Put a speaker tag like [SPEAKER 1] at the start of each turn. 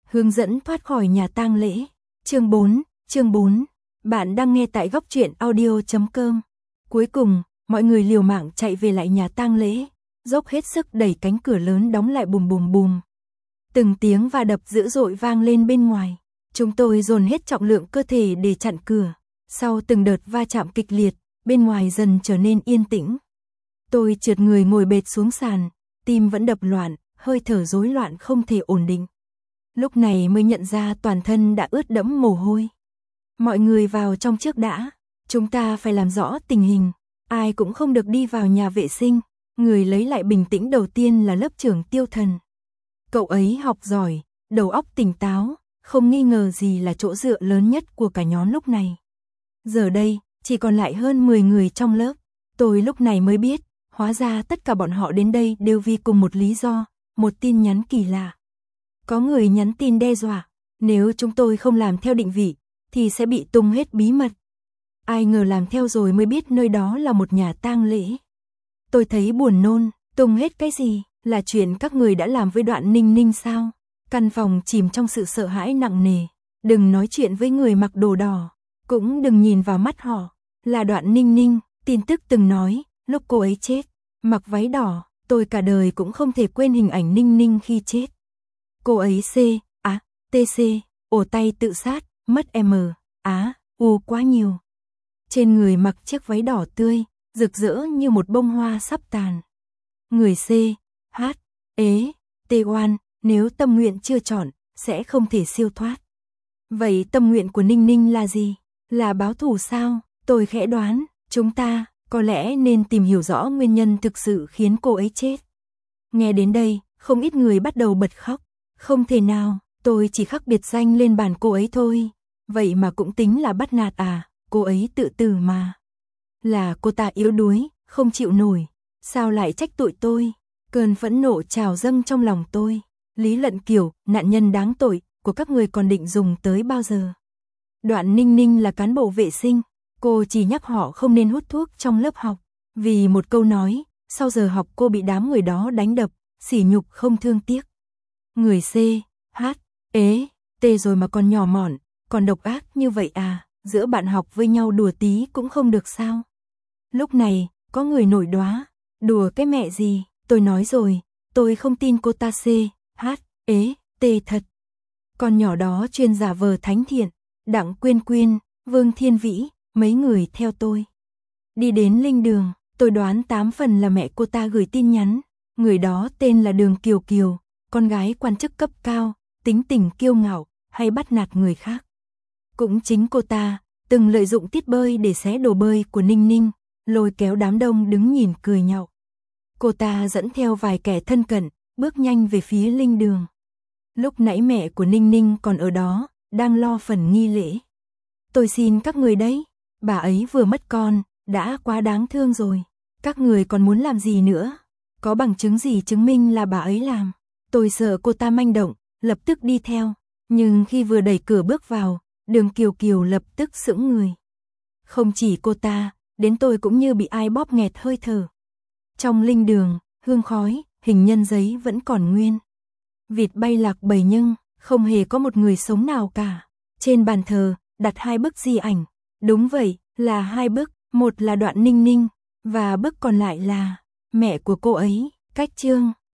[SPEAKER 1] Hướng dẫn thoát khỏi nhà tang lễ. Chương 4. Bạn đang nghe tại góc truyện audio.com. Cuối cùng, mọi người liều mạng chạy về lại nhà tang lễ, dốc hết sức đẩy cánh cửa lớn đóng lại bùm bùm bùm. Từng tiếng va đập dữ dội vang lên bên ngoài. Chúng tôi dồn hết trọng lượng cơ thể để chặn cửa. Sau từng đợt va chạm kịch liệt, bên ngoài dần trở nên yên tĩnh. Tôi trượt người ngồi bệt xuống sàn, tim vẫn đập loạn, hơi thở rối loạn không thể ổn định. Lúc này mới nhận ra toàn thân đã ướt đẫm mồ hôi. Mọi người vào trong trước đã, chúng ta phải làm rõ tình hình, ai cũng không được đi vào nhà vệ sinh. Người lấy lại bình tĩnh đầu tiên là lớp trưởng Tiêu Thần. Cậu ấy học giỏi, đầu óc tỉnh táo, không nghi ngờ gì là chỗ dựa lớn nhất của cả nhóm lúc này. Giờ đây, chỉ còn lại hơn 10 người trong lớp. Tôi lúc này mới biết, hóa ra tất cả bọn họ đến đây đều vì cùng một lý do, một tin nhắn kỳ lạ. Có người nhắn tin đe dọa, nếu chúng tôi không làm theo định vị, thì sẽ bị tung hết bí mật. Ai ngờ làm theo rồi mới biết nơi đó là một nhà tang lễ. Tôi thấy buồn nôn, tung hết cái gì, là chuyện các người đã làm với Đoạn Ninh Ninh sao? Căn phòng chìm trong sự sợ hãi nặng nề, đừng nói chuyện với người mặc đồ đỏ, cũng đừng nhìn vào mắt họ, là Đoạn Ninh Ninh, tin tức từng nói, lúc cô ấy chết, mặc váy đỏ, tôi cả đời cũng không thể quên hình ảnh Ninh Ninh khi chết. Cô ấy TC, ổ tay tự sát, mất U quá nhiều. Trên người mặc chiếc váy đỏ tươi, rực rỡ như một bông hoa sắp tàn. Người T1, nếu tâm nguyện chưa chọn, sẽ không thể siêu thoát. Vậy tâm nguyện của Ninh Ninh là gì? Là báo thù sao? Tôi khẽ đoán, chúng ta có lẽ nên tìm hiểu rõ nguyên nhân thực sự khiến cô ấy chết. Nghe đến đây, không ít người bắt đầu bật khóc. Không thể nào, tôi chỉ khắc biệt danh lên bàn cô ấy thôi. Vậy mà cũng tính là bắt nạt à, cô ấy tự tử mà. Là cô ta yếu đuối, không chịu nổi. Sao lại trách tụi tôi? Cơn phẫn nộ trào dâng trong lòng tôi. Lý Lận Kiều, nạn nhân đáng tội của các người còn định dùng tới bao giờ? Đoạn Ninh Ninh là cán bộ vệ sinh. Cô chỉ nhắc họ không nên hút thuốc trong lớp học. Vì một câu nói, sau giờ học cô bị đám người đó đánh đập, sỉ nhục không thương tiếc. Người T rồi mà còn nhỏ mọn, còn độc ác như vậy à, giữa bạn học với nhau đùa tí cũng không được sao? Lúc này, có người nổi đoá, đùa cái mẹ gì, tôi nói rồi, tôi không tin cô ta T thật. Con nhỏ đó chuyên giả vờ thánh thiện, Đặng Quyên Quyên, Vương Thiên Vĩ, mấy người theo tôi. Đi đến linh đường, tôi đoán 8 phần là mẹ cô ta gửi tin nhắn, người đó tên là Đường Kiều Kiều, con gái quan chức cấp cao, tính tình kiêu ngạo, hay bắt nạt người khác. Cũng chính cô ta, từng lợi dụng tiết bơi để xé đồ bơi của Ninh Ninh, lôi kéo đám đông đứng nhìn cười nhạo. Cô ta dẫn theo vài kẻ thân cận, bước nhanh về phía linh đường. Lúc nãy mẹ của Ninh Ninh còn ở đó, đang lo phần nghi lễ. Tôi xin các người đấy, bà ấy vừa mất con, đã quá đáng thương rồi. Các người còn muốn làm gì nữa? Có bằng chứng gì chứng minh là bà ấy làm? Tôi sợ cô ta manh động, lập tức đi theo. Nhưng khi vừa đẩy cửa bước vào, Đường Kiều Kiều lập tức sững người. Không chỉ cô ta, đến tôi cũng như bị ai bóp nghẹt hơi thở. Trong linh đường, hương khói, hình nhân giấy vẫn còn nguyên. Vịt bay lạc bầy nhưng, không hề có một người sống nào cả. Trên bàn thờ, đặt 2 bức di ảnh. Đúng vậy, là 2 bức, một là Đoạn Ninh Ninh, và bức còn lại là mẹ của cô ấy. Cách chương